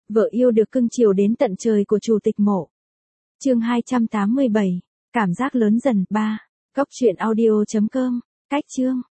Vợ yêu được cưng chiều đến tận trời của chủ tịch Mộ. Chương 287. Cảm giác lớn dần 3. Cốc truyện audio.com. Cách chương.